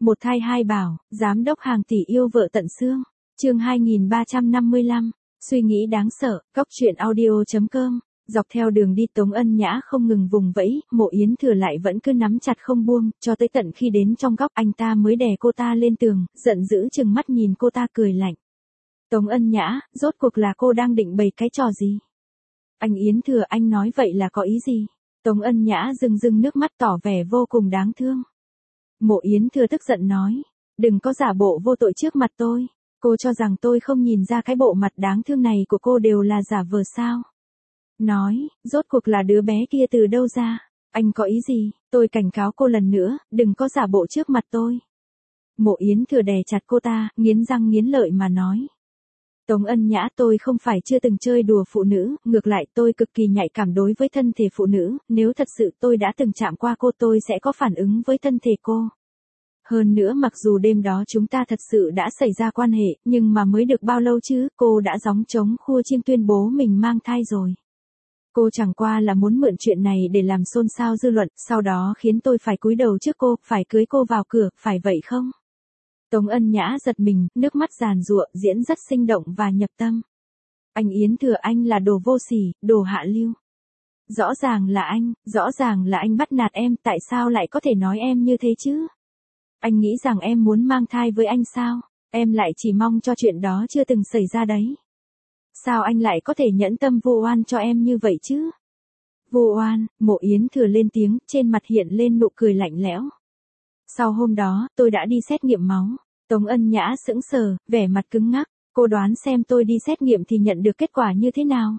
Một thai hai bảo, giám đốc hàng tỷ yêu vợ tận xương. Chương 2355. Suy nghĩ đáng sợ. Góc truyện audio.com. Dọc theo đường đi Tống Ân Nhã không ngừng vùng vẫy, Mộ Yến Thừa lại vẫn cứ nắm chặt không buông, cho tới tận khi đến trong góc anh ta mới đè cô ta lên tường, giận dữ chừng mắt nhìn cô ta cười lạnh. Tống Ân Nhã, rốt cuộc là cô đang định bày cái trò gì? Anh Yến Thừa, anh nói vậy là có ý gì? Tống Ân Nhã rưng rưng nước mắt tỏ vẻ vô cùng đáng thương. Mộ Yến Thừa tức giận nói, đừng có giả bộ vô tội trước mặt tôi. Cô cho rằng tôi không nhìn ra cái bộ mặt đáng thương này của cô đều là giả vờ sao? Nói, rốt cuộc là đứa bé kia từ đâu ra? Anh có ý gì? Tôi cảnh cáo cô lần nữa, đừng có giả bộ trước mặt tôi. Mộ Yến Thừa đè chặt cô ta, nghiến răng nghiến lợi mà nói. Tống Ân Nhã, tôi không phải chưa từng chơi đùa phụ nữ, ngược lại tôi cực kỳ nhạy cảm đối với thân thể phụ nữ, nếu thật sự tôi đã từng chạm qua cô tôi sẽ có phản ứng với thân thể cô. Hơn nữa mặc dù đêm đó chúng ta thật sự đã xảy ra quan hệ, nhưng mà mới được bao lâu chứ, cô đã gióng trống khua chiêng tuyên bố mình mang thai rồi. Cô chẳng qua là muốn mượn chuyện này để làm xôn xao dư luận, sau đó khiến tôi phải cúi đầu trước cô, phải cưới cô vào cửa, phải vậy không? Tống Ân Nhã giật mình, nước mắt giàn giụa, diễn rất sinh động và nhập tâm. Anh Yến Thừa, anh là đồ vô sỉ, đồ hạ lưu. Rõ ràng là anh bắt nạt em, tại sao lại có thể nói em như thế chứ? Anh nghĩ rằng em muốn mang thai với anh sao? Em lại chỉ mong cho chuyện đó chưa từng xảy ra đấy. Sao anh lại có thể nhẫn tâm vu oan cho em như vậy chứ? Vu oan, Mộ Yến Thừa lên tiếng, trên mặt hiện lên nụ cười lạnh lẽo. Sau hôm đó, tôi đã đi xét nghiệm máu. Tống Ân Nhã sững sờ, vẻ mặt cứng ngắc. Cô đoán xem tôi đi xét nghiệm thì nhận được kết quả như thế nào?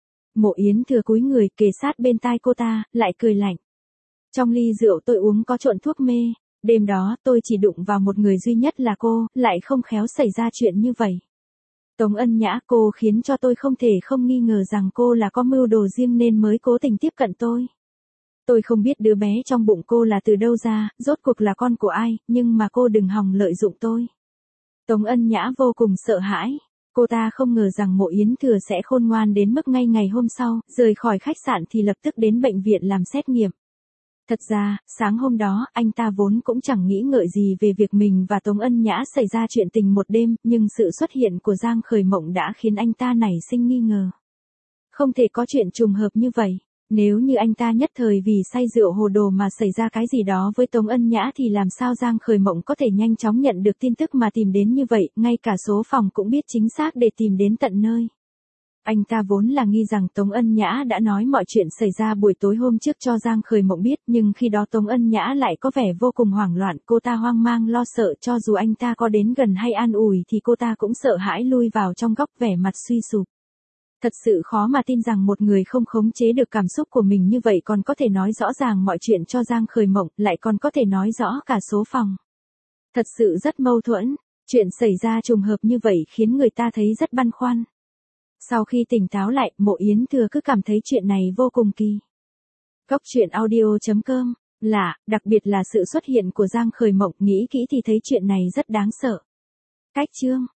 Mộ Yến Thừa cúi người kề sát bên tai cô ta, lại cười lạnh. Trong ly rượu tôi uống có trộn thuốc mê. Đêm đó tôi chỉ đụng vào một người duy nhất là cô, lại không khéo xảy ra chuyện như vậy. Tống Ân Nhã, cô khiến cho tôi không thể không nghi ngờ rằng cô là có mưu đồ riêng nên mới cố tình tiếp cận tôi. Tôi không biết đứa bé trong bụng cô là từ đâu ra, rốt cuộc là con của ai, nhưng mà cô đừng hòng lợi dụng tôi. Tống Ân Nhã vô cùng sợ hãi. Cô ta không ngờ rằng Mộ Yến Thừa sẽ khôn ngoan đến mức ngay ngày hôm sau, rời khỏi khách sạn thì lập tức đến bệnh viện làm xét nghiệm. Thật ra, sáng hôm đó, anh ta vốn cũng chẳng nghĩ ngợi gì về việc mình và Tống Ân Nhã xảy ra chuyện tình một đêm, nhưng sự xuất hiện của Giang Khởi Mộng đã khiến anh ta nảy sinh nghi ngờ. Không thể có chuyện trùng hợp như vậy. Nếu như anh ta nhất thời vì say rượu hồ đồ mà xảy ra cái gì đó với Tống Ân Nhã thì làm sao Giang Khởi Mộng có thể nhanh chóng nhận được tin tức mà tìm đến như vậy, ngay cả số phòng cũng biết chính xác để tìm đến tận nơi. Anh ta vốn là nghi rằng Tống Ân Nhã đã nói mọi chuyện xảy ra buổi tối hôm trước cho Giang Khởi Mộng biết, nhưng khi đó Tống Ân Nhã lại có vẻ vô cùng hoảng loạn, cô ta hoang mang lo sợ, cho dù anh ta có đến gần hay an ủi thì cô ta cũng sợ hãi lui vào trong góc vẻ mặt suy sụp. Thật sự khó mà tin rằng một người không khống chế được cảm xúc của mình như vậy còn có thể nói rõ ràng mọi chuyện cho Giang Khởi Mộng, lại còn có thể nói rõ cả số phòng. Thật sự rất mâu thuẫn, chuyện xảy ra trùng hợp như vậy khiến người ta thấy rất băn khoăn. Sau khi tỉnh táo lại, Mộ Yến Thừa cứ cảm thấy chuyện này vô cùng kỳ. Góc truyện audio.com, lạ, đặc biệt là sự xuất hiện của Giang Khởi Mộng, nghĩ kỹ thì thấy chuyện này rất đáng sợ. Cách chương